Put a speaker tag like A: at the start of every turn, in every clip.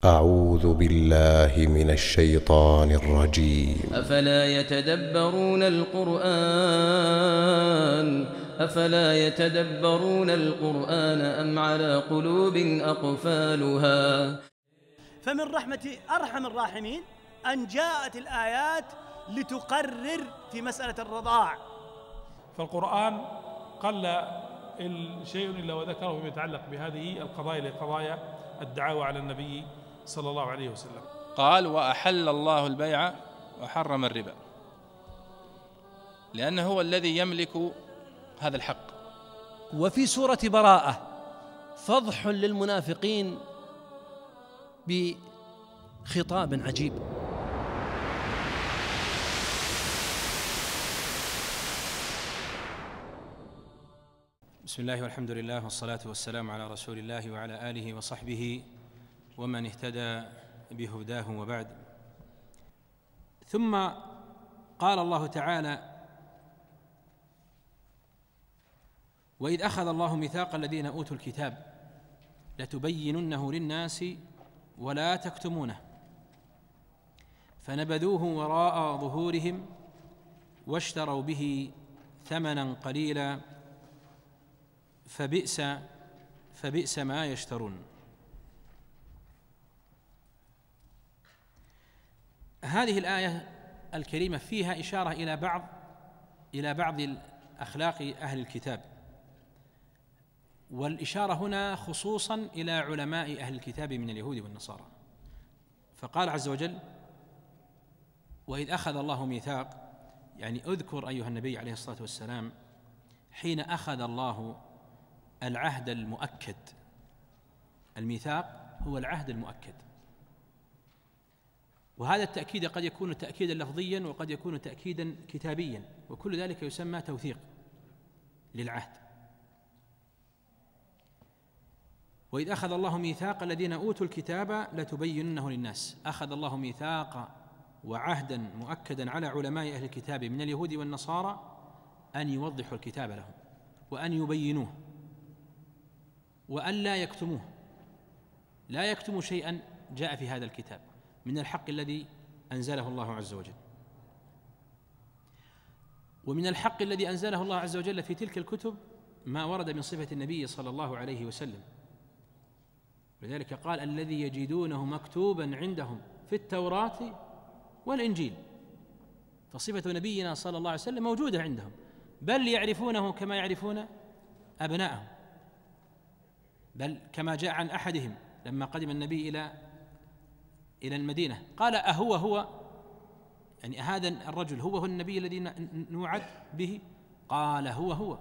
A: أعوذ بالله من الشيطان الرجيم.
B: أفلا يتدبرون القرآن أم على قلوب أقفالها.
C: فمن رحمة أرحم الراحمين أن جاءت الآيات لتقرر في مسألة الرضاع.
D: فالقرآن قل شيء إلا وذكره فيما يتعلق بهذه القضايا لقضايا الدعاوى على النبي صلى الله عليه وسلم.
E: قال: وأحل الله البيع وحرم الربا، لأنه هو الذي يملك هذا الحق.
F: وفي سورة براءة فضح للمنافقين بخطاب عجيب. بسم الله والحمد لله والصلاة والسلام على رسول الله وعلى آله وصحبه ومن اهتدى بهداه، وبعد. ثم قال الله تعالى: وإذ أخذ الله ميثاق الذين أوتوا الكتاب لتبيننه للناس ولا تكتمونه فنبذوه وراء ظهورهم واشتروا به ثمنا قليلا فبئس ما يشترون. هذه الآية الكريمة فيها إشارة إلى بعض الأخلاق أهل الكتاب، والإشارة هنا خصوصا إلى علماء أهل الكتاب من اليهود والنصارى. فقال عز وجل: وإذ أخذ الله ميثاق، يعني اذكر أيها النبي عليه الصلاة والسلام حين أخذ الله العهد المؤكد. الميثاق هو العهد المؤكد، وهذا التأكيد قد يكون تأكيدا لفظيا وقد يكون تأكيدا كتابيا، وكل ذلك يسمى توثيق للعهد. وإذ أخذ الله ميثاق الذين أوتوا الكتاب لتبيننه للناس. أخذ الله ميثاق وعهدا مؤكدا على علماء أهل الكتاب من اليهود والنصارى أن يوضحوا الكتاب لهم وأن يبينوه وأن لا يكتموه، لا يكتموا شيئا جاء في هذا الكتاب من الحق الذي أنزله الله عز وجل. ومن الحق الذي أنزله الله عز وجل في تلك الكتب ما ورد من صفة النبي صلى الله عليه وسلم، لذلك قال: الذي يجدونه مكتوبا عندهم في التوراة والإنجيل. فصفة نبينا صلى الله عليه وسلم موجودة عندهم، بل يعرفونه كما يعرفون أبنائهم، بل كما جاء عن أحدهم لما قدم النبي إلى المدينة قال: أهو يعني هذا الرجل هو النبي الذي نوعد به؟ قال: هو.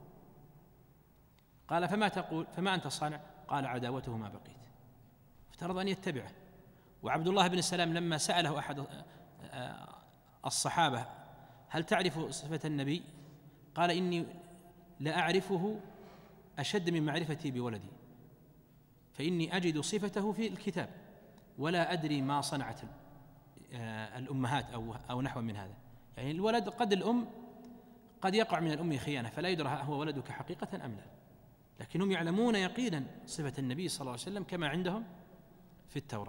F: قال: فما تقول؟ فما أنت صانع؟ قال: عداوته ما بقيت. افترض أن يتبعه. وعبد الله بن السلام لما سأله أحد الصحابة: هل تعرف صفة النبي؟ قال: إني لأعرفه أشد من معرفتي بولدي، فإني أجد صفته في الكتاب ولا أدري ما صنعت الأمهات أو نحو من هذا. يعني الولد قد يقع من الأم خيانة فلا يدرى هو ولدك حقيقة أم لا، لكنهم يعلمون يقينا صفة النبي صلى الله عليه وسلم كما عندهم في التوراة.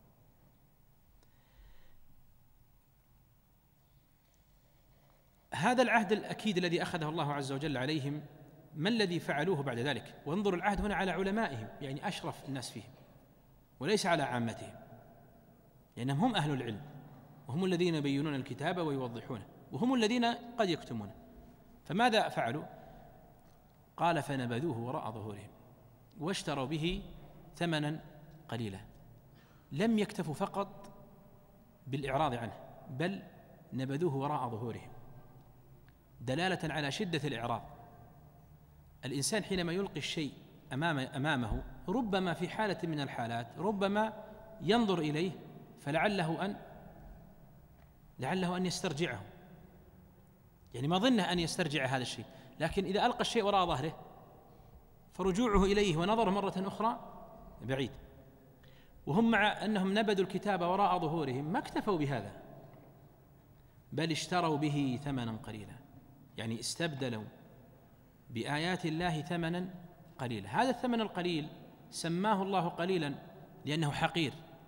F: هذا العهد الأكيد الذي أخذه الله عز وجل عليهم، ما الذي فعلوه بعد ذلك؟ وانظر العهد هنا على علمائهم، يعني أشرف الناس فيهم، وليس على عامتهم، لأنهم هم أهل العلم وهم الذين يبينون الكتاب ويوضحونه، وهم الذين قد يكتمونه. فماذا فعلوا؟ قال: فنبذوه وراء ظهورهم واشتروا به ثمنا قليلا. لم يكتفوا فقط بالإعراض عنه، بل نبذوه وراء ظهورهم، دلالة على شدة الإعراض. الإنسان حينما يلقي الشيء أمامه ربما في حالة من الحالات ربما ينظر إليه فلعله أن يسترجعه، يعني ما ظنه أن يسترجع هذا الشيء، لكن إذا ألقى الشيء وراء ظهره فرجوعه إليه ونظره مرة أخرى بعيد. وهم مع أنهم نبذوا الكتاب وراء ظهورهم ما اكتفوا بهذا، بل اشتروا به ثمنا قليلا، يعني استبدلوا بآيات الله ثمنا قليلا. هذا الثمن القليل سماه الله قليلا لأنه حقير،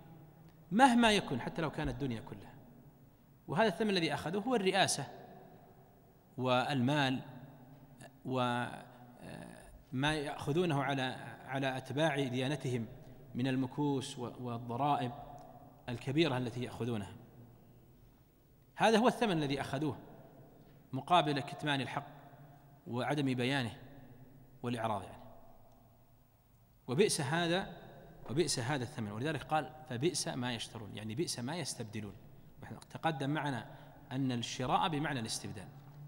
F: مهما يكن حتى لو كانت الدنيا كلها. وهذا الثمن الذي أخذوه هو الرئاسة والمال وما يأخذونه على أتباع ديانتهم من المكوس والضرائب الكبيرة التي يأخذونها. هذا هو الثمن الذي أخذوه مقابل كتمان الحق وعدم بيانه والإعراض عنه. وبئس هذا الثمن. ولذلك قال فبئس ما يشترون، يعني بئس ما يستبدلون. تقدم معنا أن الشراء بمعنى الاستبدال.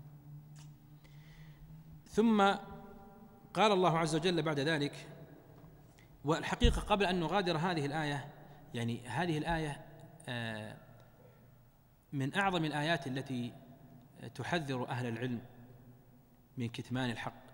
F: ثم قال الله عز وجل بعد ذلك، والحقيقة قبل أن نغادر هذه الآية، يعني هذه الآية من أعظم الآيات التي تحذر أهل العلم من كتمان الحق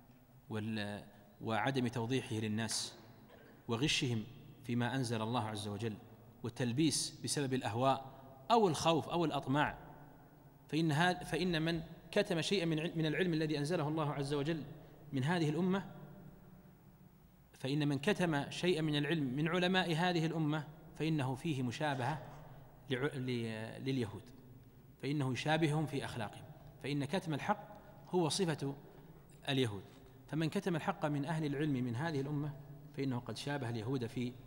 F: وعدم توضيحه للناس وغشهم فيما أنزل الله عز وجل والتلبيس بسبب الأهواء أو الخوف أو الأطماع. فإن من كتم شيئا من العلم الذي أنزله الله عز وجل من هذه الأمة، فإن من كتم شيئا من العلم من علماء هذه الأمة فإنه فيه مشابهة لليهود، فإنه يشابههم في أخلاقهم، فإن كتم الحق هو صفة اليهود. فمن كتم الحق من أهل العلم من هذه الأمة فإنه قد شابه اليهود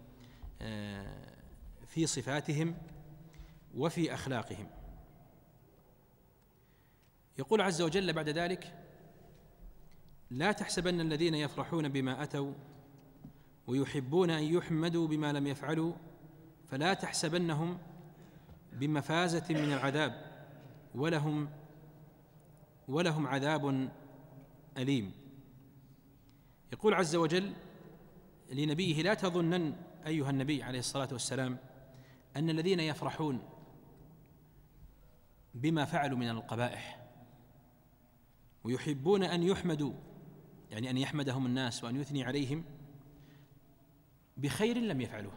F: في صفاتهم وفي أخلاقهم. يقول عز وجل بعد ذلك: لا تحسبن الذين يفرحون بما أتوا ويحبون أن يحمدوا بما لم يفعلوا فلا تحسبنهم بمفازة من العذاب ولهم عذاب أليم. يقول عز وجل لنبيه: لا تظنن أيها النبي عليه الصلاة والسلام أن الذين يفرحون بما فعلوا من القبائح ويحبون أن يحمدوا، يعني أن يحمدهم الناس وأن يثني عليهم بخير لم يفعلوه،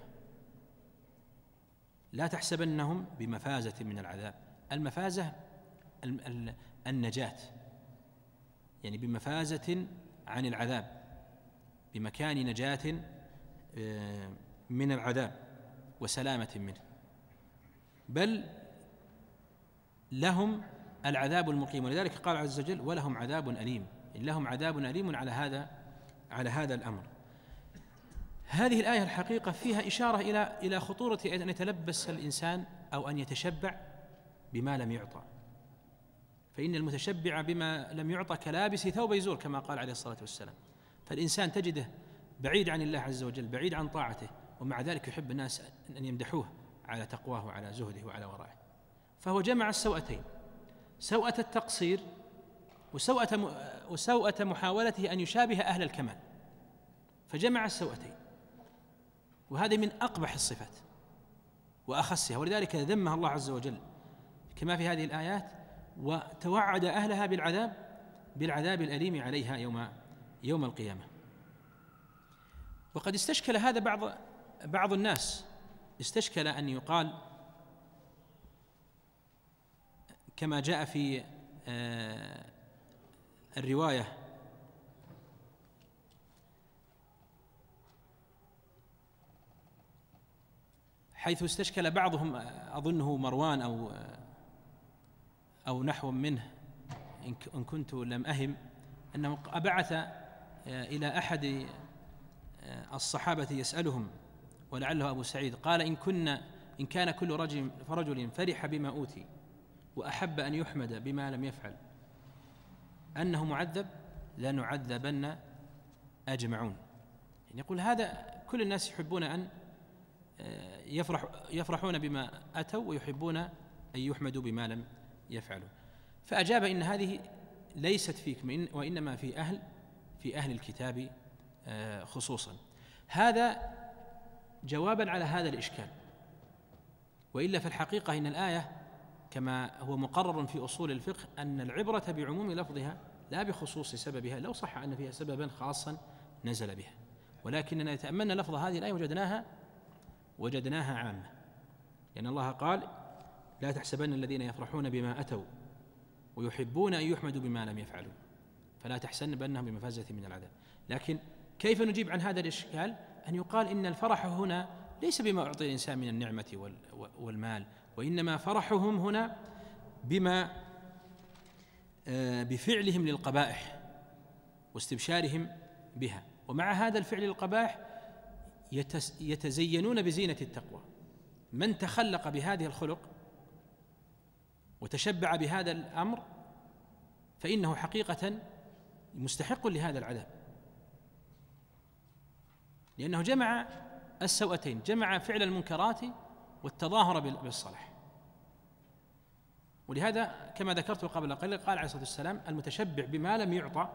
F: لا تحسبنهم بمفازة من العذاب. المفازة النجاة، يعني بمفازة عن العذاب، بمكان نجاة من العذاب وسلامة منه، بل لهم العذاب المقيم. ولذلك قال عز وجل: ولهم عذاب أليم، يعني لهم عذاب أليم على هذا الأمر. هذه الآية الحقيقة فيها إشارة إلى خطورة أن يتلبس الإنسان أو أن يتشبع بما لم يعطى، فإن المتشبع بما لم يعطى كلابس ثوب يزور كما قال عليه الصلاة والسلام. فالإنسان تجده بعيد عن الله عز وجل، بعيد عن طاعته، ومع ذلك يحب الناس أن يمدحوه على تقواه وعلى زهده وعلى ورعه. فهو جمع السوءتين: سوءة التقصير وسوءة محاولته أن يشابه أهل الكمال، فجمع السوءتين، وهذا من أقبح الصفات وأخسها. ولذلك ذمها الله عز وجل كما في هذه الآيات، وتوعد أهلها بالعذاب الأليم عليها يوم القيامة. وقد استشكل هذا بعض الناس، استشكل أن يقال كما جاء في الرواية حيث استشكل بعضهم، أظنه مروان أو نحو منه إن كنت لم أهم، أنه بعث إلى أحد الصحابة يسألهم، ولعله أبو سعيد، قال: إن كان كل رجل فرح بما أوتي وأحب أن يحمد بما لم يفعل أنه معذب لنعذبن أجمعون. يعني يقول هذا كل الناس يحبون أن يفرحون بما أتوا ويحبون أن يحمدوا بما لم يفعلوا. فأجاب: إن هذه ليست فيكم وإنما في أهل الكتاب خصوصا. هذا جوابا على هذا الإشكال. وإلا في الحقيقة إن الآية كما هو مقرر في أصول الفقه أن العبرة بعموم لفظها لا بخصوص سببها، لو صح أن فيها سببا خاصا نزل بها، ولكننا تأملنا لفظ هذه الآية وجدناها عامة، لأن الله قال: لا تحسبن الذين يفرحون بما أتوا ويحبون أن يحمدوا بما لم يفعلوا فلا تحسبنهم بمفازة من العذاب. لكن كيف نجيب عن هذا الإشكال؟ أن يقال إن الفرح هنا ليس بما أعطي الإنسان من النعمة والمال، وإنما فرحهم هنا بفعلهم للقبائح واستبشارهم بها. ومع هذا الفعل للقبائح يتزينون بزينة التقوى. من تخلق بهذه الخلق وتشبع بهذا الأمر فإنه حقيقة مستحق لهذا العذاب، لأنه جمع السوءتين، جمع فعل المنكرات والتظاهر بالصلاح. ولهذا كما ذكرت قبل قليل قال عليه الصلاة والسلام: المتشبع بما لم يعطى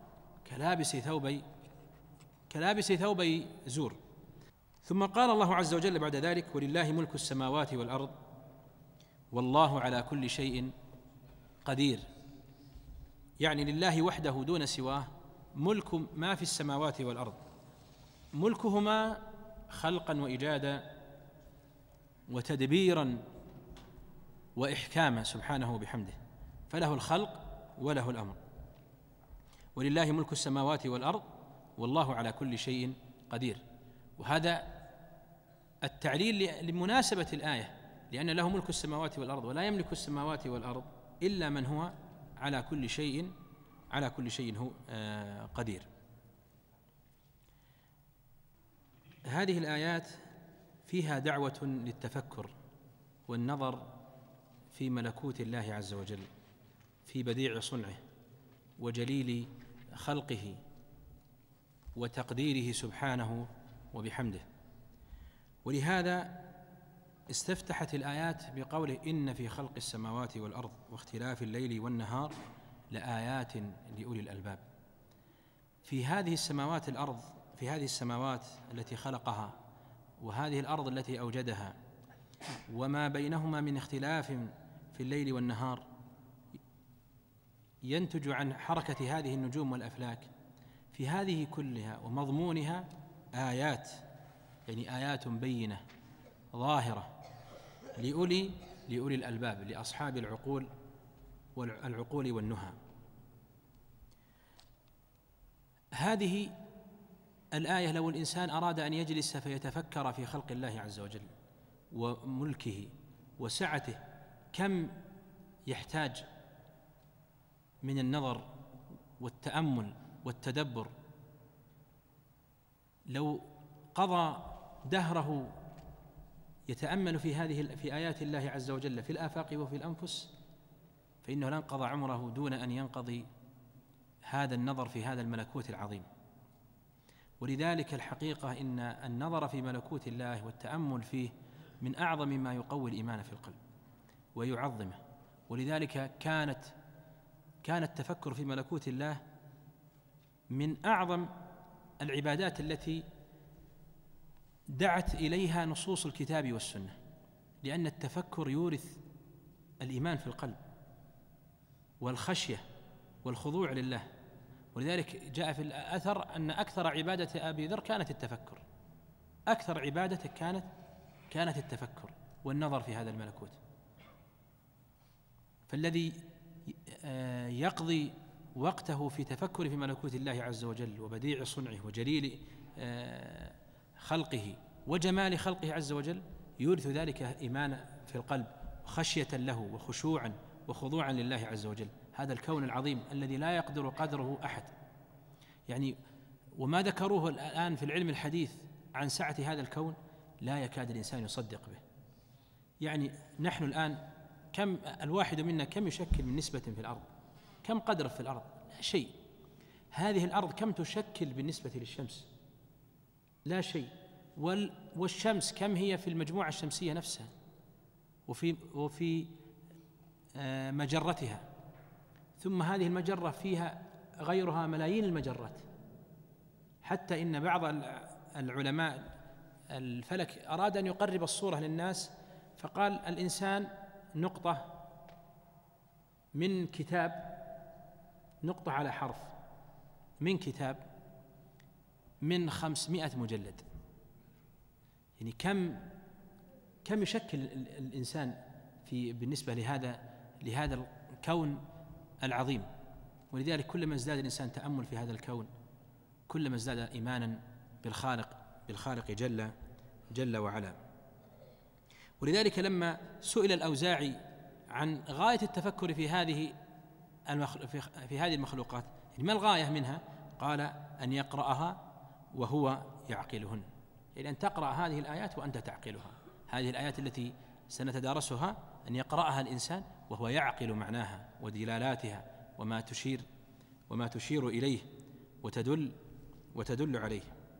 F: كلابس ثوبي زور. ثم قال الله عز وجل بعد ذلك: ولله ملك السماوات والأرض والله على كل شيء قدير. يعني لله وحده دون سواه ملك ما في السماوات والأرض، ملكهما خلقا وإيجادا وتدبيرا وإحكاما سبحانه وبحمده، فله الخلق وله الأمر. ولله ملك السماوات والأرض والله على كل شيء قدير. وهذا التعليل لمناسبة الآية، لأن له ملك السماوات والأرض، ولا يملك السماوات والأرض إلا من هو على كل شيء هو قدير. هذه الآيات فيها دعوة للتفكر والنظر في ملكوت الله عز وجل، في بديع صنعه وجليل خلقه وتقديره سبحانه وبحمده. ولهذا استفتحت الآيات بقوله: إن في خلق السماوات والأرض واختلاف الليل والنهار لآيات لأولي الألباب. في هذه السماوات التي خلقها، وهذه الأرض التي أوجدها، وما بينهما من اختلاف في الليل والنهار ينتج عن حركة هذه النجوم والأفلاك، في هذه كلها ومضمونها آيات، يعني آيات بينة ظاهرة لأولي الألباب، لأصحاب العقول والنهى. هذه الآية لو الإنسان أراد أن يجلس فيتفكر في خلق الله عز وجل وملكه وسعته، كم يحتاج من النظر والتأمل والتدبر. لو قضى دهره يتأمل في آيات الله عز وجل في الآفاق وفي الأنفس، فإنه لن قضى عمره دون أن ينقضي هذا النظر في هذا الملكوت العظيم. ولذلك الحقيقة إن النظر في ملكوت الله والتأمل فيه من أعظم ما يقوي الإيمان في القلب ويعظمه. ولذلك كان التفكر في ملكوت الله من أعظم العبادات التي دعت إليها نصوص الكتاب والسنة، لأن التفكر يورث الإيمان في القلب والخشية والخضوع لله. ولذلك جاء في الأثر أن أكثر عبادة أبي ذر كانت التفكر، أكثر عبادته كانت التفكر والنظر في هذا الملكوت. فالذي يقضي وقته في تفكر في ملكوت الله عز وجل وبديع صنعه وجليل خلقه وجمال خلقه عز وجل يورث ذلك إيمانا في القلب وخشية له وخشوعا وخضوعا لله عز وجل، هذا الكون العظيم الذي لا يقدر قدره أحد. يعني وما ذكروه الآن في العلم الحديث عن سعة هذا الكون لا يكاد الإنسان يصدق به. يعني نحن الآن كم الواحد منا كم يشكل من نسبة في الأرض؟ كم قدره في الأرض؟ لا شيء. هذه الأرض كم تشكل بالنسبة للشمس؟ لا شيء. والشمس كم هي في المجموعة الشمسية نفسها وفي مجرتها، ثم هذه المجرة فيها غيرها ملايين المجرات. حتى إن بعض العلماء الفلك أراد أن يقرب الصورة للناس فقال: الإنسان نقطة من كتاب، نقطة على حرف من كتاب من 500 مجلد. يعني كم يشكل الإنسان بالنسبة لهذا الكون العظيم. ولذلك كلما ازداد الإنسان تأمل في هذا الكون كلما ازداد إيمانا بالخالق جل جل وعلا. ولذلك لما سئل الأوزاعي عن غاية التفكر في هذه المخلوقات، يعني ما الغاية منها؟ قال أن يقرأها وهو يعقلهن، يعني أن تقرأ هذه الآيات وأنت تعقلها. هذه الآيات التي سنتدارسها أن يقرأها الإنسان وهو يعقل معناها ودلالاتها وما تشير إليه وتدل عليه.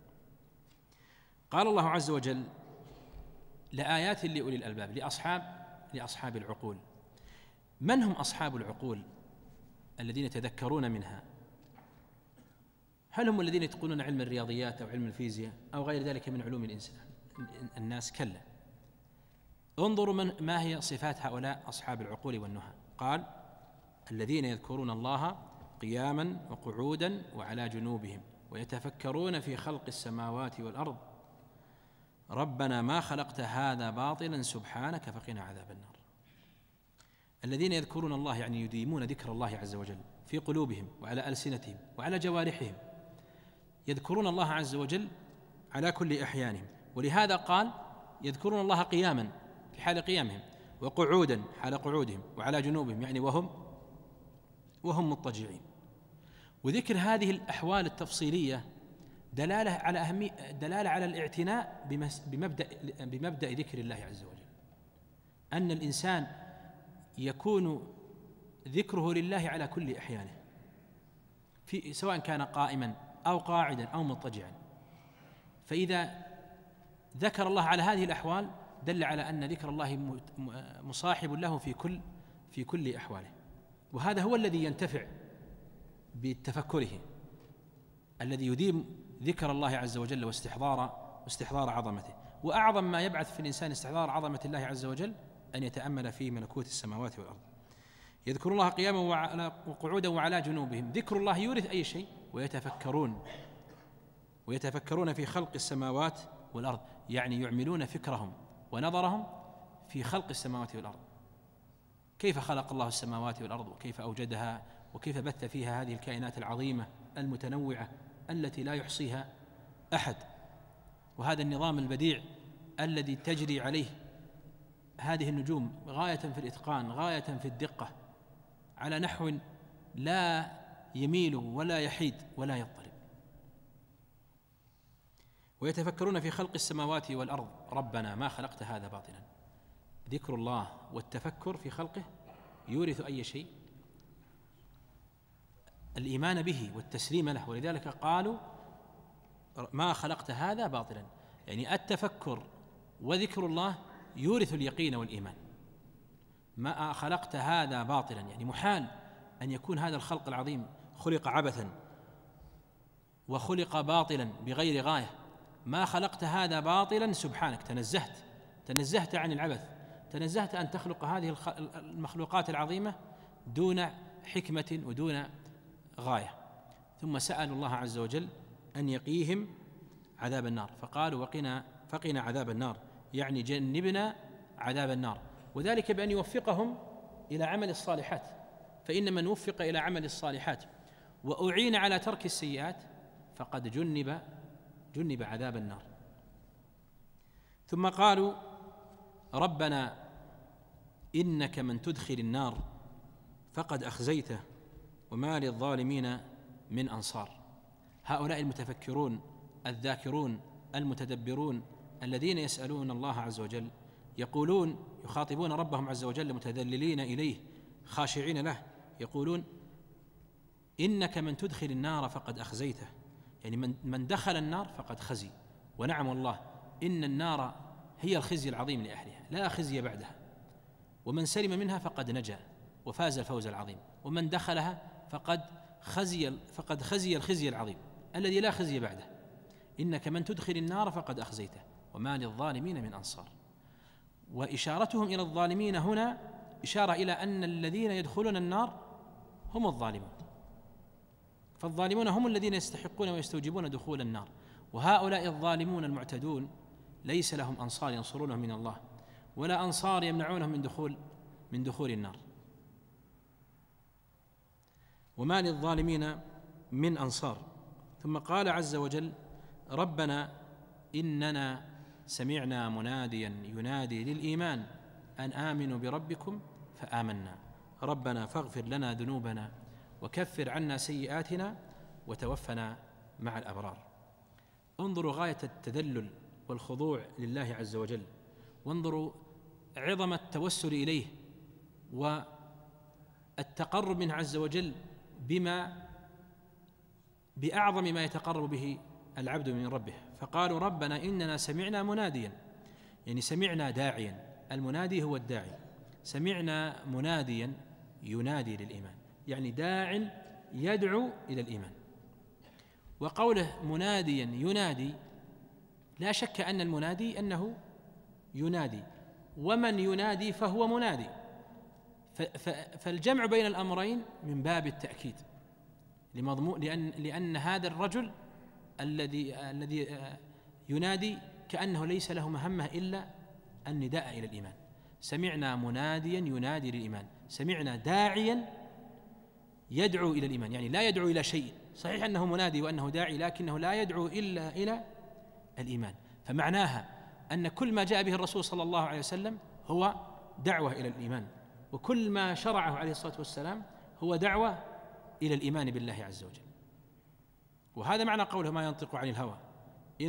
F: قال الله عز وجل: لآيات لأولي الألباب، لأصحاب العقول. من هم أصحاب العقول الذين يتذكرون منها؟ هل هم الذين يتقنون علم الرياضيات أو علم الفيزياء أو غير ذلك من علوم الناس؟ كلا. انظروا ما هي صفات هؤلاء أصحاب العقول والنهى. قال: الذين يذكرون الله قياما وقعودا وعلى جنوبهم ويتفكرون في خلق السماوات والأرض ربنا ما خلقت هذا باطلا سبحانك فقنا عذاب النار. الذين يذكرون الله يعني يديمون ذكر الله عز وجل في قلوبهم وعلى ألسنتهم وعلى جوارحهم، يذكرون الله عز وجل على كل أحيانهم. ولهذا قال: يذكرون الله قياما في حال قيامهم، وقعودا حال قعودهم، وعلى جنوبهم يعني وهم مضطجعين. وذكر هذه الأحوال التفصيلية دلالة على الاعتناء بمبدأ ذكر الله عز وجل، أن الإنسان يكون ذكره لله على كل أحيانه، سواء كان قائما أو قاعدا أو مضطجعا. فإذا ذكر الله على هذه الأحوال دل على أن ذكر الله مصاحب له في كل أحواله. وهذا هو الذي ينتفع بتفكره، الذي يديم ذكر الله عز وجل واستحضار عظمته. وأعظم ما يبعث في الإنسان استحضار عظمة الله عز وجل أن يتأمل في ملكوت السماوات والأرض. يذكر الله قياما وقعودا وعلى جنوبهم. ذكر الله يورث أي شيء، ويتفكرون في خلق السماوات والأرض، يعني يعملون فكرهم ونظرهم في خلق السماوات والأرض، كيف خلق الله السماوات والأرض وكيف أوجدها وكيف بث فيها هذه الكائنات العظيمة المتنوعة التي لا يحصيها أحد، وهذا النظام البديع الذي تجري عليه هذه النجوم غاية في الإتقان، غاية في الدقة، على نحو لا يميل ولا يحيد ولا يضطرب. ويتفكرون في خلق السماوات والأرض ربنا ما خلقت هذا باطلا. ذكر الله والتفكر في خلقه يورث أي شيء؟ الإيمان به والتسليم له. ولذلك قالوا ما خلقت هذا باطلا، يعني التفكر وذكر الله يورث اليقين والإيمان. ما خلقت هذا باطلا، يعني محال أن يكون هذا الخلق العظيم خلق عبثا وخلق باطلا بغير غاية. ما خلقت هذا باطلا سبحانك، تنزهت عن العبث، تنزهت أن تخلق هذه المخلوقات العظيمة دون حكمة ودون غاية. ثم سألوا الله عز وجل أن يقيهم عذاب النار، فقالوا فقنا عذاب النار، يعني جنبنا عذاب النار، وذلك بأن يوفقهم إلى عمل الصالحات، فإن من وفق إلى عمل الصالحات وأعين على ترك السيئات فقد جنب عذاب النار. ثم قالوا ربنا إنك من تدخل النار فقد أخزيته وما للظالمين من أنصار. هؤلاء المتفكرون الذاكرون المتدبرون الذين يسألون الله عز وجل يخاطبون ربهم عز وجل متذللين إليه خاشعين له، يقولون إنك من تدخل النار فقد أخزيته، يعني من دخل النار فقد خزي. ونعم الله إن النار هي الخزي العظيم لأهلها، لا خزي بعدها، ومن سلم منها فقد نجا وفاز الفوز العظيم، ومن دخلها فقد خزي الخزي العظيم الذي لا خزي بعده. إنك من تدخل النار فقد أخزيته وما للظالمين من أنصار. وإشارتهم إلى الظالمين هنا إشارة إلى أن الذين يدخلون النار هم الظالمون، فالظالمون هم الذين يستحقون ويستوجبون دخول النار، وهؤلاء الظالمون المعتدون ليس لهم أنصار ينصرونهم من الله ولا أنصار يمنعونهم من دخول النار. وما للظالمين من أنصار. ثم قال عز وجل ربنا إننا سمعنا مناديا ينادي للإيمان أن آمنوا بربكم فآمنا ربنا فاغفر لنا ذنوبنا وكفر عنا سيئاتنا وتوفنا مع الأبرار. انظروا غاية التذلل والخضوع لله عز وجل، وانظروا عظم التوسل إليه والتقرب منه عز وجل بأعظم ما يتقرب به العبد من ربه. فقالوا ربنا إننا سمعنا مناديا، يعني سمعنا داعيا، المنادي هو الداعي، سمعنا مناديا ينادي للإيمان، يعني داع يدعو إلى الإيمان. وقوله مناديا ينادي لا شك أن المنادي أنه ينادي، ومن ينادي فهو منادي، فالجمع بين الأمرين من باب التأكيد لأن هذا الرجل الذي ينادي كأنه ليس له مهمة إلا النداء إلى الإيمان. سمعنا مناديا ينادي للإيمان، سمعنا داعيا يدعو إلى الإيمان، يعني لا يدعو إلى شيء، صحيح أنه منادي وأنه داعي لكنه لا يدعو إلا إلى الإيمان. فمعناها أن كل ما جاء به الرسول صلى الله عليه وسلم هو دعوة إلى الإيمان، وكل ما شرعه عليه الصلاة والسلام هو دعوة إلى الإيمان بالله عز وجل. وهذا معنى قوله ما ينطق عن الهوى إن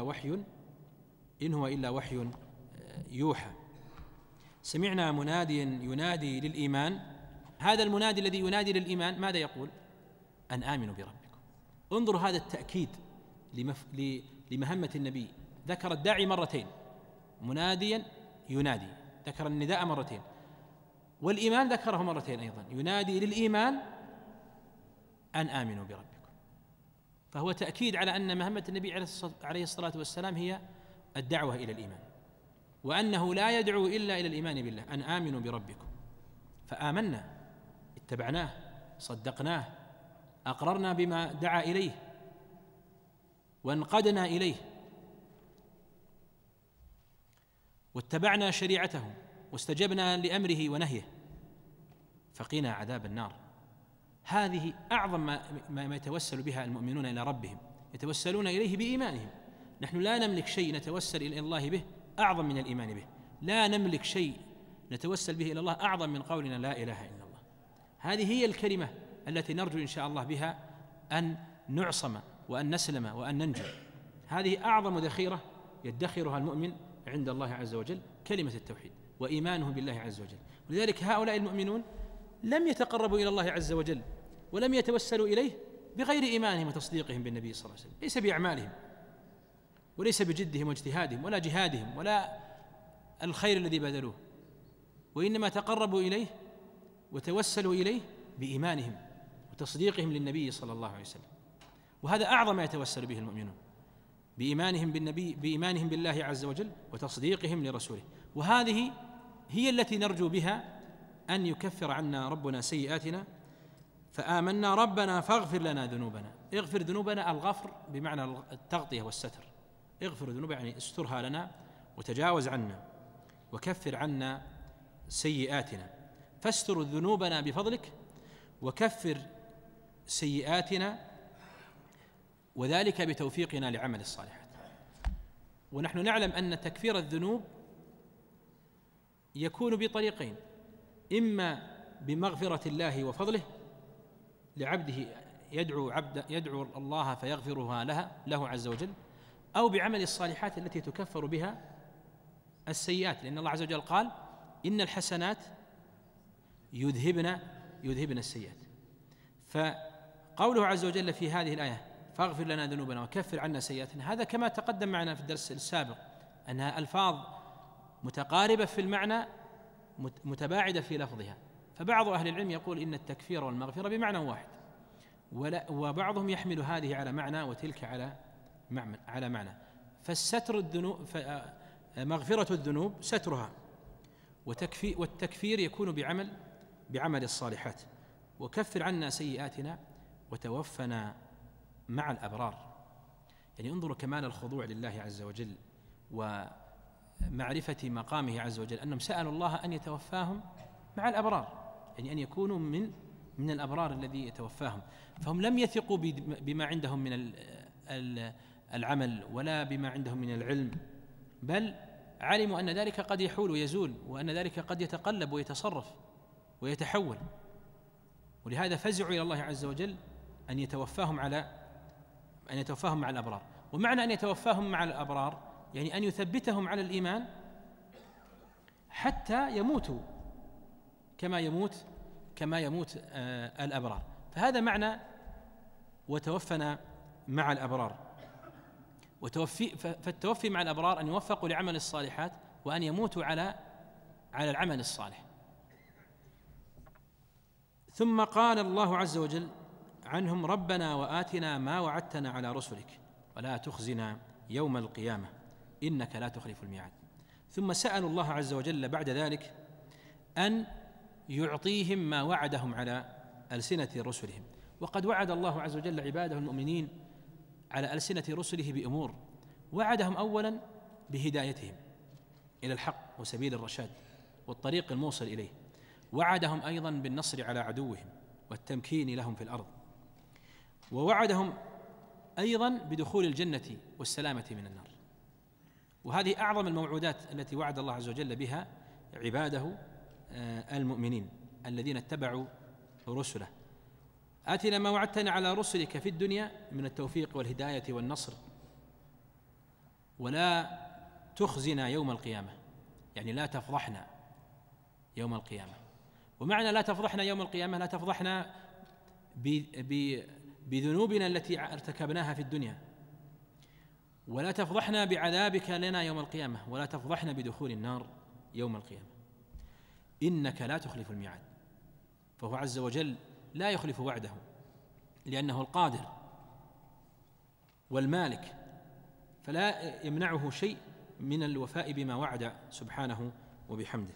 F: هو إلا وحي يوحى. سمعنا مناديا ينادي للإيمان، هذا المنادي الذي ينادي للإيمان ماذا يقول؟ أن آمنوا بربكم. انظروا هذا التأكيد لمهمة النبي، ذكر الداعي مرتين، مناديا ينادي، ذكر النداء مرتين، والإيمان ذكره مرتين أيضا، ينادي للإيمان أن آمنوا بربكم. فهو تأكيد على أن مهمة النبي عليه الصلاة والسلام هي الدعوة إلى الإيمان، وأنه لا يدعو إلا إلى الإيمان بالله، أن آمنوا بربكم. فآمنا، اتبعناه، صدقناه، أقررنا بما دعا إليه وانقدنا إليه، واتبعنا شريعته واستجبنا لأمره ونهيه، فقنا عذاب النار. هذه أعظم ما يتوسل بها المؤمنون إلى ربهم، يتوسلون إليه بإيمانهم. نحن لا نملك شيء نتوسل إلى الله به أعظم من الإيمان به، لا نملك شيء نتوسل به إلى الله أعظم من قولنا لا إله إلا الله. هذه هي الكلمة التي نرجو إن شاء الله بها أن نعصم وأن نسلم وأن ننجو. هذه أعظم ذخيرة يدخرها المؤمن عند الله عز وجل، كلمة التوحيد وإيمانه بالله عز وجل. ولذلك هؤلاء المؤمنون لم يتقربوا إلى الله عز وجل ولم يتوسلوا إليه بغير إيمانهم وتصديقهم بالنبي صلى الله عليه وسلم، ليس بأعمالهم وليس بجدهم واجتهادهم ولا جهادهم ولا الخير الذي بذلوه، وإنما تقربوا إليه وتوسلوا إليه بإيمانهم وتصديقهم للنبي صلى الله عليه وسلم. وهذا أعظم ما يتوسل به المؤمنون، بإيمانهم بالنبي، بإيمانهم بالله عز وجل وتصديقهم لرسوله. وهذه هي التي نرجو بها أن يكفر عنا ربنا سيئاتنا. فآمنا ربنا فاغفر لنا ذنوبنا. اغفر ذنوبنا، الغفر بمعنى التغطية والستر، اغفر ذنوبنا يعني استرها لنا وتجاوز عنا، وكفر عنا سيئاتنا، فاستر ذنوبنا بفضلك وكفر سيئاتنا، وذلك بتوفيقنا لعمل الصالحات. ونحن نعلم أن تكفير الذنوب يكون بطريقين، إما بمغفرة الله وفضله لعبده، يدعو الله فيغفرها له عز وجل، أو بعمل الصالحات التي تكفر بها السيئات، لأن الله عز وجل قال إن الحسنات يذهبن السيئات. فقوله عز وجل في هذه الآية فاغفر لنا ذنوبنا وكفر عنا سيئاتنا، هذا كما تقدم معنا في الدرس السابق أنها ألفاظ متقاربة في المعنى متباعدة في لفظها. فبعض أهل العلم يقول إن التكفير والمغفرة بمعنى واحد، وبعضهم يحمل هذه على معنى وتلك على معنى. فالستر الذنوب، مغفرة الذنوب سترها، والتكفير يكون بعمل الصالحات، وكفر عنا سيئاتنا وتوفنا مع الأبرار. يعني انظروا كمال الخضوع لله عز وجل ومعرفة مقامه عز وجل، أنهم سألوا الله أن يتوفاهم مع الأبرار، يعني أن يكونوا من الأبرار الذي يتوفاهم. فهم لم يثقوا بما عندهم من العمل ولا بما عندهم من العلم بل علموا أن ذلك قد يحول ويزول، وأن ذلك قد يتقلب ويتصرف ويتحول، ولهذا فزعوا إلى الله عز وجل أن يتوفاهم مع الأبرار. ومعنى أن يتوفاهم مع الأبرار يعني أن يثبتهم على الإيمان حتى يموتوا كما يموت الأبرار. فهذا معنى وتوفنا مع الأبرار. فالتوفي مع الأبرار أن يوفقوا لعمل الصالحات وأن يموتوا على العمل الصالح. ثم قال الله عز وجل عنهم: ربنا وآتنا ما وعدتنا على رسلك ولا تخزنا يوم القيامة إنك لا تخلف الميعاد. ثم سألوا الله عز وجل بعد ذلك أن يعطيهم ما وعدهم على ألسنة رسلهم. وقد وعد الله عز وجل عباده المؤمنين على ألسنة رسله بأمور. وعدهم أولا بهدايتهم إلى الحق وسبيل الرشاد والطريق الموصل إليه. وعدهم أيضا بالنصر على عدوهم والتمكين لهم في الأرض. ووعدهم أيضا بدخول الجنة والسلامة من النار. وهذه أعظم الموعودات التي وعد الله عز وجل بها عباده المؤمنين الذين اتبعوا رسله. آتنا ما وعدتنا على رسلك في الدنيا من التوفيق والهداية والنصر ولا تخزنا يوم القيامة، يعني لا تفضحنا يوم القيامة. ومعنى لا تفضحنا يوم القيامة لا تفضحنا بذنوبنا التي ارتكبناها في الدنيا، ولا تفضحنا بعذابك لنا يوم القيامة، ولا تفضحنا بدخول النار يوم القيامة. إنك لا تخلف الميعاد، فهو عز وجل لا يخلف وعده لأنه القادر والمالك، فلا يمنعه شيء من الوفاء بما وعد سبحانه وبحمده.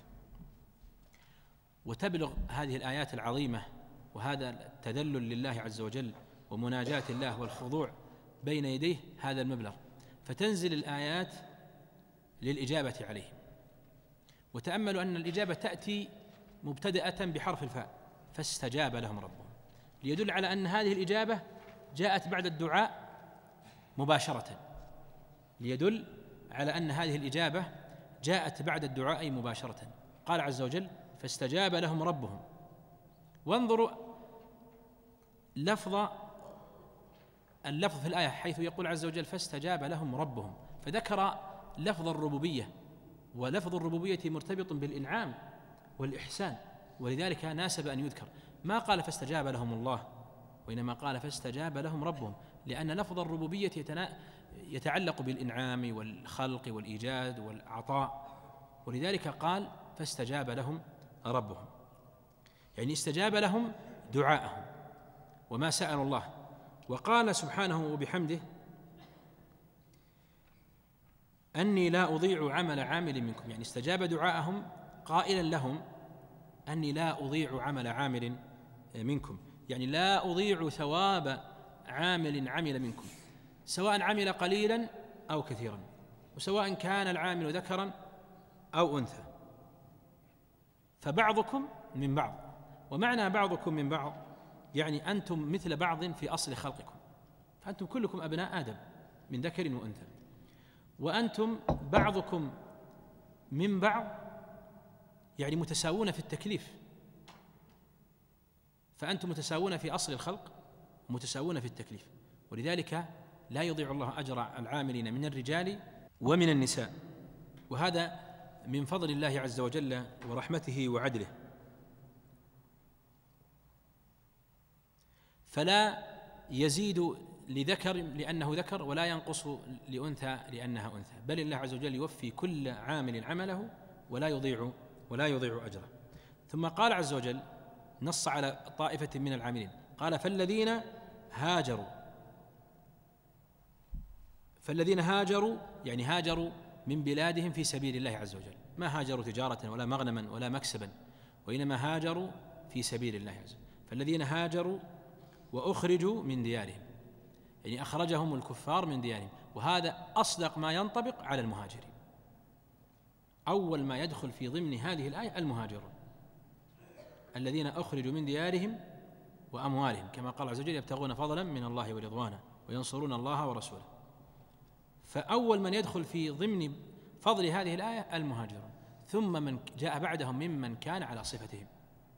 F: وتبلغ هذه الآيات العظيمة وهذا التذلل لله عز وجل ومناجاة الله والخضوع بين يديه هذا المبلغ، فتنزل الآيات للإجابة عليه. وتأملوا أن الإجابة تأتي مبتدأة بحرف الفاء، فاستجاب لهم ربهم، ليدل على أن هذه الإجابة جاءت بعد الدعاء مباشرة، ليدل على أن هذه الإجابة جاءت بعد الدعاء مباشرة. قال عز وجل: فاستجاب لهم ربهم. وانظروا اللفظ في الآية حيث يقول عز وجل: فاستجاب لهم ربهم، فذكر لفظ الربوبية، ولفظ الربوبية مرتبط بالإنعام والإحسان، ولذلك ناسب أن يذكر. ما قال فاستجاب لهم الله، وإنما قال فاستجاب لهم ربهم، لأن لفظ الربوبية يتعلق بالإنعام والخلق والإيجاد والعطاء، ولذلك قال فاستجاب لهم ربهم، يعني استجاب لهم دعاءهم وما سألوا الله. وقال سبحانه وبحمده: أني لا أضيع عمل عامل منكم، يعني استجاب دعاءهم قائلا لهم أني لا أضيع عمل عامل منكم، يعني لا أضيع ثواب عامل عمل منكم، سواء عمل قليلا أو كثيرا، وسواء كان العامل ذكرا أو أنثى، فبعضكم من بعض. ومعنى بعضكم من بعض يعني أنتم مثل بعض في أصل خلقكم، فأنتم كلكم أبناء آدم من ذكر وأنثى، وأنتم بعضكم من بعض يعني متساوون في التكليف، فأنتم متساوون في أصل الخلق ومتساوون في التكليف، ولذلك لا يضيع الله أجر العاملين من الرجال ومن النساء، وهذا من فضل الله عز وجل ورحمته وعدله. فلا يزيد لذكر لأنه ذكر ولا ينقص لأنثى لأنها أنثى، بل الله عز وجل يوفي كل عامل عمله ولا يضيع أجره. ثم قال عز وجل نص على طائفة من العاملين، قال فالذين هاجروا يعني هاجروا من بلادهم في سبيل الله عز وجل، ما هاجروا تجارة ولا مغنما ولا مكسبا، وإنما هاجروا في سبيل الله عز وجل. فالذين هاجروا وأخرجوا من ديارهم، يعني أخرجهم الكفار من ديارهم، وهذا أصدق ما ينطبق على المهاجرين. أول ما يدخل في ضمن هذه الآية المهاجرون الذين أخرجوا من ديارهم وأموالهم، كما قال عز وجل يبتغون فضلا من الله ورضوانا وينصرون الله ورسوله. فأول من يدخل في ضمن فضل هذه الآية المهاجرون، ثم من جاء بعدهم ممن كان على صفتهم.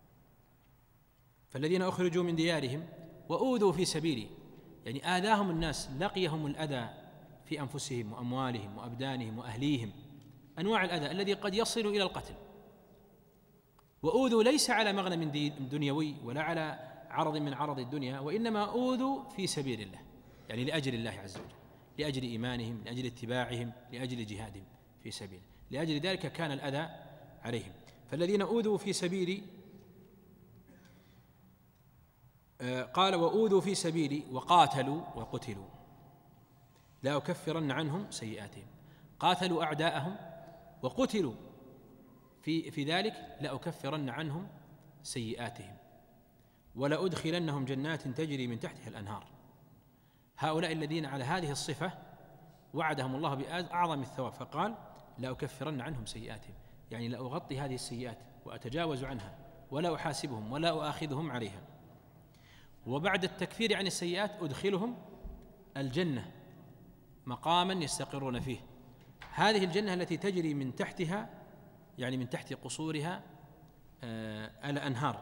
F: فالذين أخرجوا من ديارهم وأوذوا في سبيلي، يعني آذاهم الناس، لقيهم الأذى في أنفسهم وأموالهم وأبدانهم وأهليهم، أنواع الأذى الذي قد يصل إلى القتل. وأوذوا ليس على مغنم دنيوي ولا على عرض من عرض الدنيا، وإنما أوذوا في سبيل الله، يعني لأجل الله عز وجل، لأجل إيمانهم، لأجل اتباعهم، لأجل جهادهم في سبيله، لأجل ذلك كان الأذى عليهم. فالذين أوذوا في سبيلي، قال وأوذوا في سبيلي وقاتلوا وقتلوا لا أكفرن عنهم سيئاتهم. قاتلوا أعداءهم وقتلوا في ذلك لا أكفرن عنهم سيئاتهم ولا أدخلنهم جنات تجري من تحتها الأنهار. هؤلاء الذين على هذه الصفة وعدهم الله بأعظم الثواب، فقال لا أكفرن عنهم سيئاتهم، يعني لا أغطي هذه السيئات وأتجاوز عنها ولا أحاسبهم ولا أؤاخذهم عليها. وبعد التكفير عن السيئات أدخلهم الجنة مقاما يستقرون فيه، هذه الجنة التي تجري من تحتها، يعني من تحت قصورها الأنهار.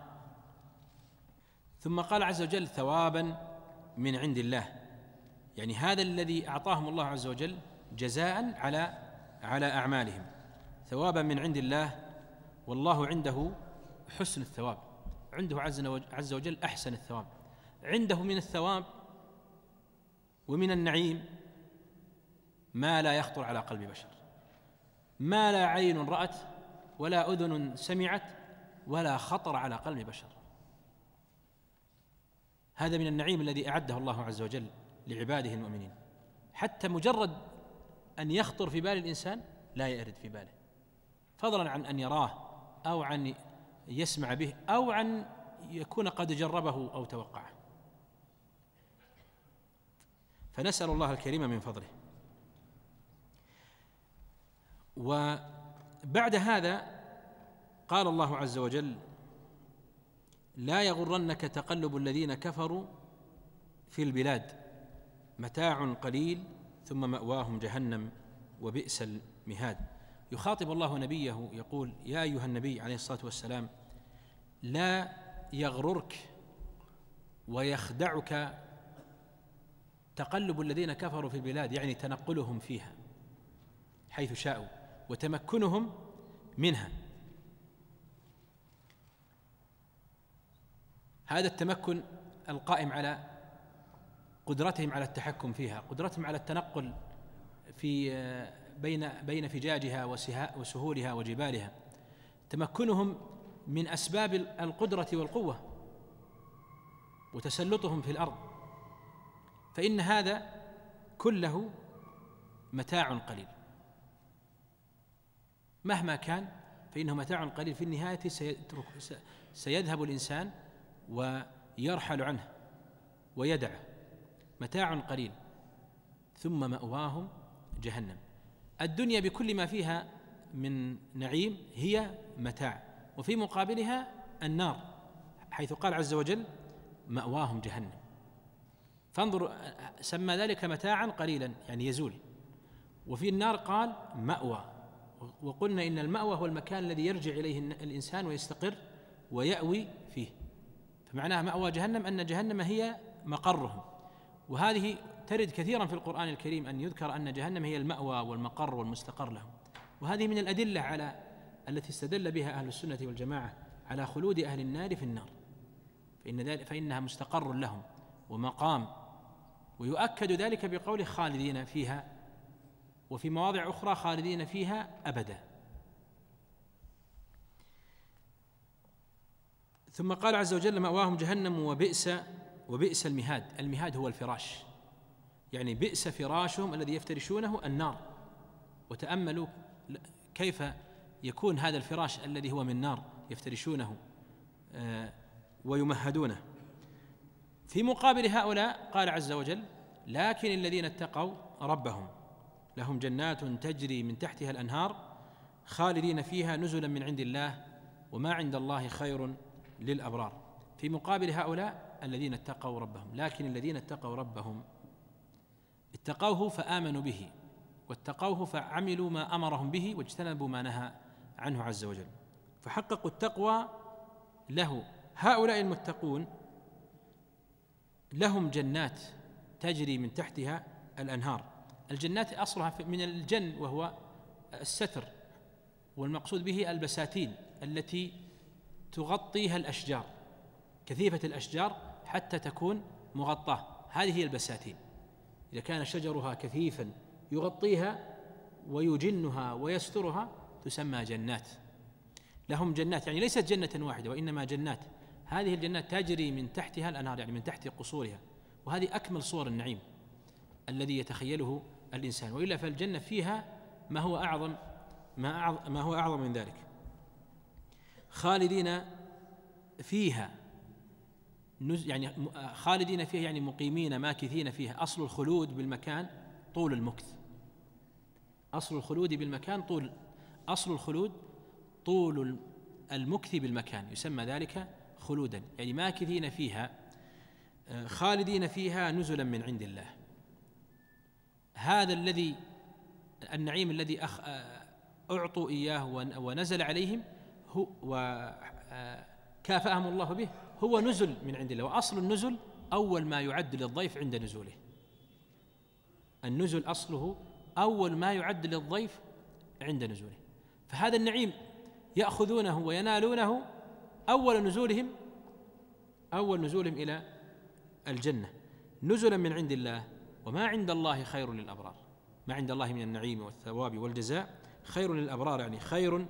F: ثم قال عز وجل ثوابا من عند الله، يعني هذا الذي أعطاهم الله عز وجل جزاء على أعمالهم، ثوابا من عند الله، والله عنده حسن الثواب، عنده عز وجل أحسن الثواب، عنده من الثواب ومن النعيم ما لا يخطر على قلب بشر، ما لا عين رأت ولا أذن سمعت ولا خطر على قلب بشر. هذا من النعيم الذي أعده الله عز وجل لعباده المؤمنين، حتى مجرد أن يخطر في بال الإنسان لا يرد في باله، فضلا عن أن يراه أو عن يسمع به أو عن يكون قد جربه أو توقعه. فنسأل الله الكريم من فضله. وبعد هذا قال الله عز وجل لا يغرنك تقلب الذين كفروا في البلاد متاع قليل ثم مأواهم جهنم وبئس المهاد. يخاطب الله نبيه يقول يا أيها النبي عليه الصلاة والسلام لا يغررك ويخدعك تقلب الذين كفروا في البلاد، يعني تنقلهم فيها حيث شاءوا وتمكنهم منها. هذا التمكن القائم على قدرتهم على التحكم فيها، قدرتهم على التنقل في بين فجاجها وسهولها وجبالها، تمكنهم من أسباب القدرة والقوة وتسلطهم في الأرض، فإن هذا كله متاع قليل مهما كان، فإنه متاع قليل في النهاية سيذهب الإنسان ويرحل عنه ويدعه، متاع قليل ثم مأواهم جهنم. الدنيا بكل ما فيها من نعيم هي متاع، وفي مقابلها النار، حيث قال عز وجل مأواهم جهنم. فانظر، سمى ذلك متاعا قليلا يعني يزول، وفي النار قال مأوى، وقلنا إن المأوى هو المكان الذي يرجع إليه الإنسان ويستقر ويأوي فيه، فمعناها مأوى جهنم أن جهنم هي مقرهم. وهذه ترد كثيرا في القرآن الكريم أن يذكر أن جهنم هي المأوى والمقر والمستقر لهم، وهذه من الأدلة على التي استدل بها أهل السنة والجماعة على خلود أهل النار في النار، فإنها مستقر لهم ومقام. ويؤكد ذلك بقول خالدين فيها، وفي مواضع أخرى خالدين فيها أبدا. ثم قال عز وجل مأواهم جهنم وبئس المهاد. المهاد هو الفراش، يعني بئس فراشهم الذي يفترشونه النار. وتأملوا كيف يكون هذا الفراش الذي هو من نار يفترشونه ويمهدونه. في مقابل هؤلاء قال عز وجل لكن الذين اتقوا ربهم لهم جنات تجري من تحتها الأنهار خالدين فيها نزلا من عند الله وما عند الله خير للأبرار. في مقابل هؤلاء الذين اتقوا ربهم، لكن الذين اتقوا ربهم اتقوه فآمنوا به واتقوه فعملوا ما أمرهم به واجتنبوا ما نهى عنه عز وجل، فحققوا التقوى له. هؤلاء المتقون لهم جنات تجري من تحتها الأنهار. الجنات أصلها من الجن وهو الستر، والمقصود به البساتين التي تغطيها الأشجار، كثيفة الأشجار حتى تكون مغطاة، هذه هي البساتين. إذا كان شجرها كثيفا يغطيها ويجنها ويسترها تسمى جنات. لهم جنات، يعني ليست جنة واحدة وإنما جنات، هذه الجنات تجري من تحتها الأنهار، يعني من تحت قصورها، وهذه أكمل صور النعيم الذي يتخيله الإنسان، وإلا فالجنة فيها ما هو أعظم من ذلك. خالدين فيها، يعني خالدين فيها يعني مقيمين ماكثين فيها. أصل الخلود بالمكان طول المكث، أصل الخلود بالمكان أصل الخلود طول المكث بالمكان، يسمى ذلك خلودا، يعني ماكثين فيها خالدين فيها نزلا من عند الله. هذا النعيم الذي أعطوا إياه ونزل عليهم وكافأهم الله به هو نزل من عند الله. وأصل النزل أول ما يعد للضيف عند نزوله، النزل أصله أول ما يعد للضيف عند نزوله. فهذا النعيم يأخذونه وينالونه أول نزولهم إلى الجنة، نزلا من عند الله. وما عند الله خير للأبرار، ما عند الله من النعيم والثواب والجزاء خير للأبرار، يعني خير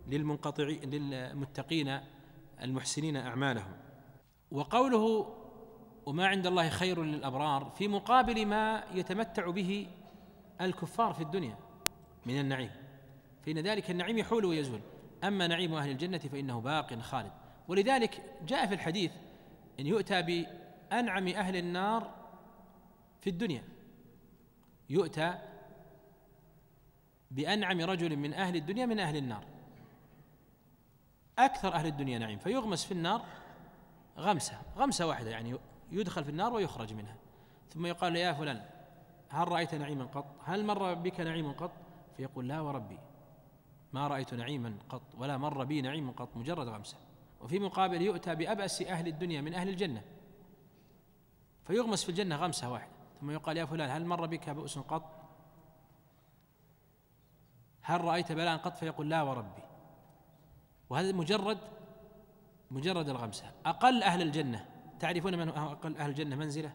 F: للمتقين المحسنين أعمالهم. وقوله وما عند الله خير للأبرار في مقابل ما يتمتع به الكفار في الدنيا من النعيم، فإن ذلك النعيم يحول ويزول. أما نعيم أهل الجنة فإنه باق خالد. ولذلك جاء في الحديث أن يؤتى بأنعم أهل النار في الدنيا، يؤتى بأنعم رجل من أهل الدنيا من أهل النار، أكثر أهل الدنيا نعيم، فيغمس في النار غمسة واحدة، يعني يدخل في النار ويخرج منها، ثم يقال له يا فلان هل رأيت نعيما قط؟ هل مر بك نعيم قط؟ فيقول لا وربي ما رأيت نعيما قط ولا مر بي نعيم قط، مجرد غمسة. وفي مقابل يؤتى بأبأس أهل الدنيا من أهل الجنة، فيغمس في الجنة غمسة واحدة، ثم يقال يا فلان هل مر بك بؤس قط؟ هل رأيت بلاء قط؟ فيقول لا وربي. وهذا مجرد الغمسة. أقل أهل الجنة، تعرفون من هو أقل أهل الجنة منزلة؟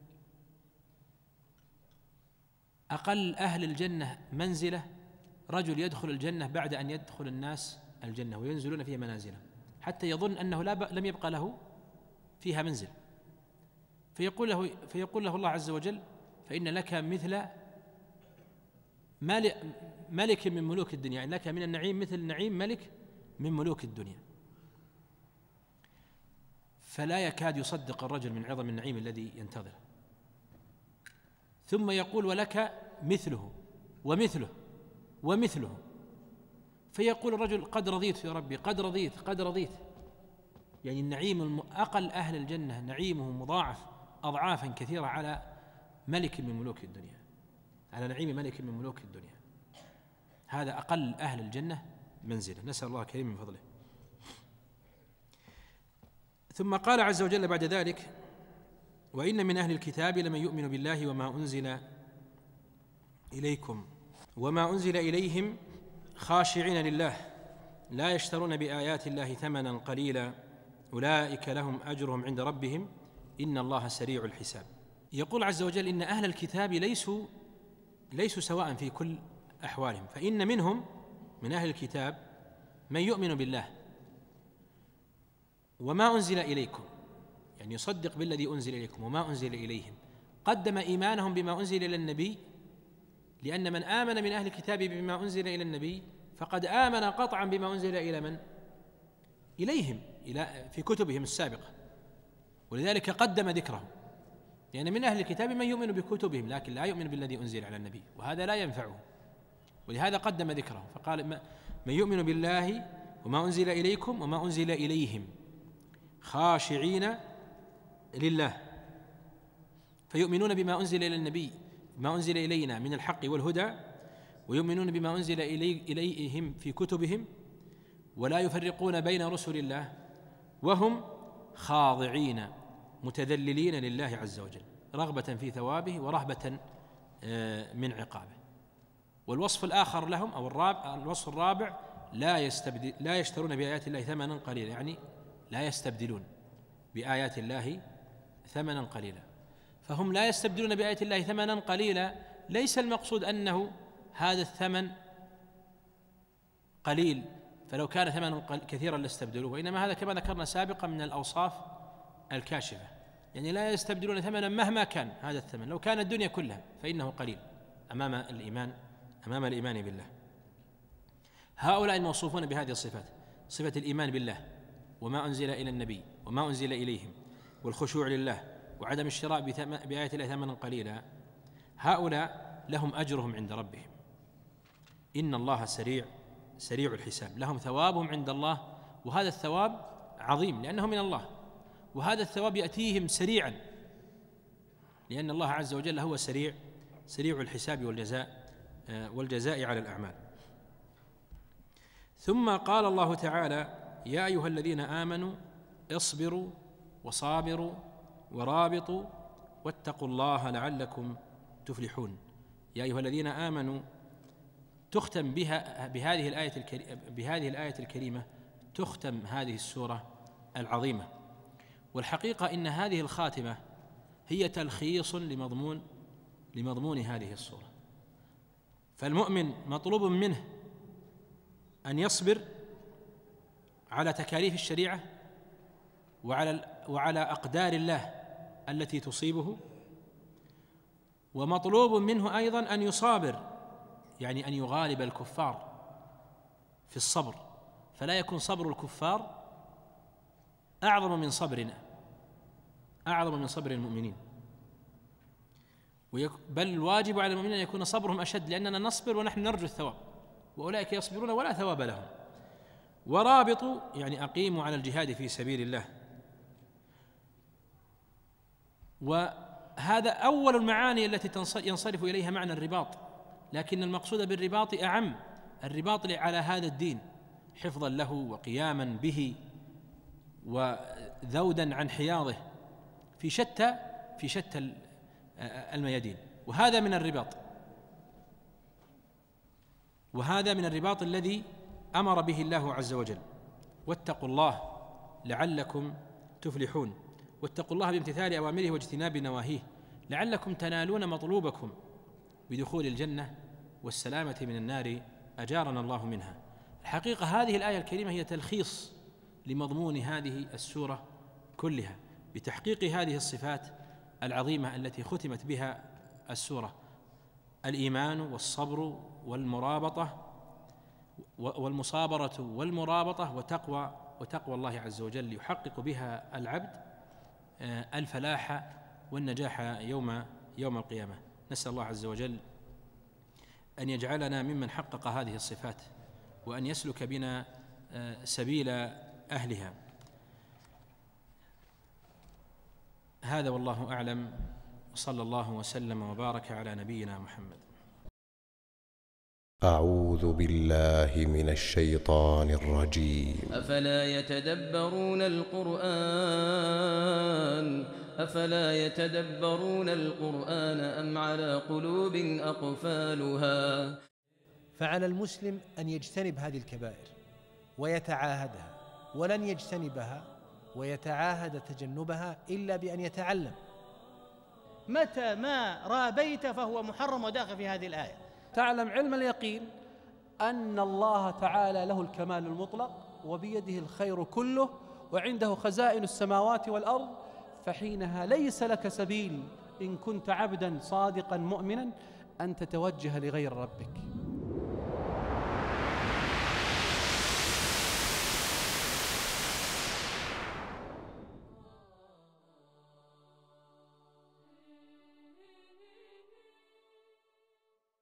F: أقل أهل الجنة منزلة رجل يدخل الجنة بعد أن يدخل الناس الجنة وينزلون فيها منازلهم، حتى يظن أنه لم يبقى له فيها منزل، فيقول له الله عز وجل فإن لك مثل ملك من ملوك الدنيا، يعني لك من النعيم مثل نعيم ملك من ملوك الدنيا. فلا يكاد يصدق الرجل من عظم النعيم الذي ينتظره، ثم يقول ولك مثله ومثله ومثله، فيقول الرجل قد رضيت يا ربي، قد رضيت. يعني النعيم أقل أهل الجنة نعيمه مضاعف أضعافا كثيرة على ملك من ملوك الدنيا، على نعيم ملك من ملوك الدنيا. هذا أقل أهل الجنة منزلة، نسأل الله الكريم من فضله. ثم قال عز وجل بعد ذلك وإن من أهل الكتاب لمن يؤمن بالله وما أنزل إليكم وما أنزل إليهم خاشعين لله لا يشترون بآيات الله ثمنا قليلا أولئك لهم أجرهم عند ربهم إن الله سريع الحساب. يقول عز وجل إن أهل الكتاب ليسوا سواء في كل أحوالهم، فإن منهم من أهل الكتاب من يؤمن بالله وما أنزل إليكم، يعني يصدق بالذي أنزل إليكم وما أنزل إليهم، قدم إيمانهم بما أنزل إلى النبي، لأن من آمن من أهل الكتاب بما أنزل إلى النبي فقد آمن قطعا بما أنزل إلى من؟ إليهم في كتبهم السابقة، ولذلك قدم ذكرهم، لأن من أهل الكتاب من يؤمن بكتبهم لكن لا يؤمن بالذي أنزل على النبي، وهذا لا ينفعه، ولهذا قدم ذكرهم فقال من يؤمن بالله وما أنزل إليكم وما أنزل إليهم خاشعين لله، فيؤمنون بما أنزل إلى النبي ما أنزل إلينا من الحق والهدى ويؤمنون بما أنزل إليهم في كتبهم ولا يفرقون بين رسل الله وهم خاضعين متذللين لله عز وجل رغبة في ثوابه ورهبة من عقابه. والوصف الآخر لهم أو الوصف الرابع لا يشترون بآيات الله ثمنا قليلا، يعني لا يستبدلون بآيات الله ثمنا قليلا. فهم لا يستبدلون بآيات الله ثمنا قليلا، ليس المقصود أنه هذا الثمن قليل فلو كان ثمنا كثيرا لاستبدلوه، وإنما هذا كما ذكرنا سابقا من الأوصاف الكاشفة، يعني لا يستبدلون ثمنا مهما كان هذا الثمن، لو كان الدنيا كلها فإنه قليل أمام الإيمان بالله. هؤلاء الموصوفون بهذه الصفات، صفة الإيمان بالله وما أنزل إلى النبي وما أنزل إليهم والخشوع لله وعدم الشراء بآيات الله ثمنا قليلا، هؤلاء لهم أجرهم عند ربهم، إن الله سريع الحساب، لهم ثوابهم عند الله، وهذا الثواب عظيم لأنه من الله، وهذا الثواب يأتيهم سريعا لأن الله عز وجل هو سريع الحساب والجزاء على الأعمال. ثم قال الله تعالى: يا أيها الذين آمنوا اصبروا وصابروا ورابطوا واتقوا الله لعلكم تفلحون. يا أيها الذين آمنوا تختم بهذه الآية الكريمة تختم هذه السورة العظيمة. والحقيقة إن هذه الخاتمة هي تلخيص لمضمون هذه السورة. فالمؤمن مطلوب منه أن يصبر على تكاليف الشريعة وعلى أقدار الله التي تصيبه، ومطلوب منه أيضا أن يصابر، يعني أن يغالب الكفار في الصبر، فلا يكون صبر الكفار أعظم من صبرنا، أعظم من صبر المؤمنين، بل الواجب على المؤمنين أن يكون صبرهم أشد، لأننا نصبر ونحن نرجو الثواب، وأولئك يصبرون ولا ثواب لهم. ورابطوا يعني أقيموا على الجهاد في سبيل الله. وهذا أول المعاني التي ينصرف إليها معنى الرباط، لكن المقصود بالرباط أعم، الرباط على هذا الدين حفظا له وقياما به وذودا عن حياضه في شتى الميادين. وهذا من الرباط الذي أمر به الله عز وجل: واتقوا الله لعلكم تفلحون. واتقوا الله بامتثال أوامره واجتناب نواهيه لعلكم تنالون مطلوبكم بدخول الجنة والسلامة من النار أجارنا الله منها. الحقيقة هذه الآية الكريمة هي تلخيص لمضمون هذه السورة كلها، بتحقيق هذه الصفات العظيمة التي ختمت بها السورة: الإيمان والصبر والمرابطة والمصابرة والمرابطة وتقوى الله عز وجل يحقق بها العبد الفلاح والنجاح يوم القيامة. نسأل الله عز وجل أن يجعلنا ممن حقق هذه الصفات، وأن يسلك بنا سبيل أهلها. هذا والله أعلم، وصلى الله وسلم وبارك على نبينا محمد.
A: أعوذ بالله من الشيطان الرجيم.
B: أفلا يتدبرون القرآن أم على قلوب أقفالها.
G: فعلى المسلم أن يجتنب هذه الكبائر ويتعاهدها، ولن يجتنبها ويتعاهد تجنبها إلا بأن يتعلم.
C: متى ما رابيت فهو محرم وداخل في هذه الآية.
H: تعلم علم اليقين أن الله تعالى له الكمال المطلق وبيده الخير كله وعنده خزائن السماوات والأرض، فحينها ليس لك سبيل إن كنت عبدا صادقا مؤمنا أن تتوجه لغير ربك.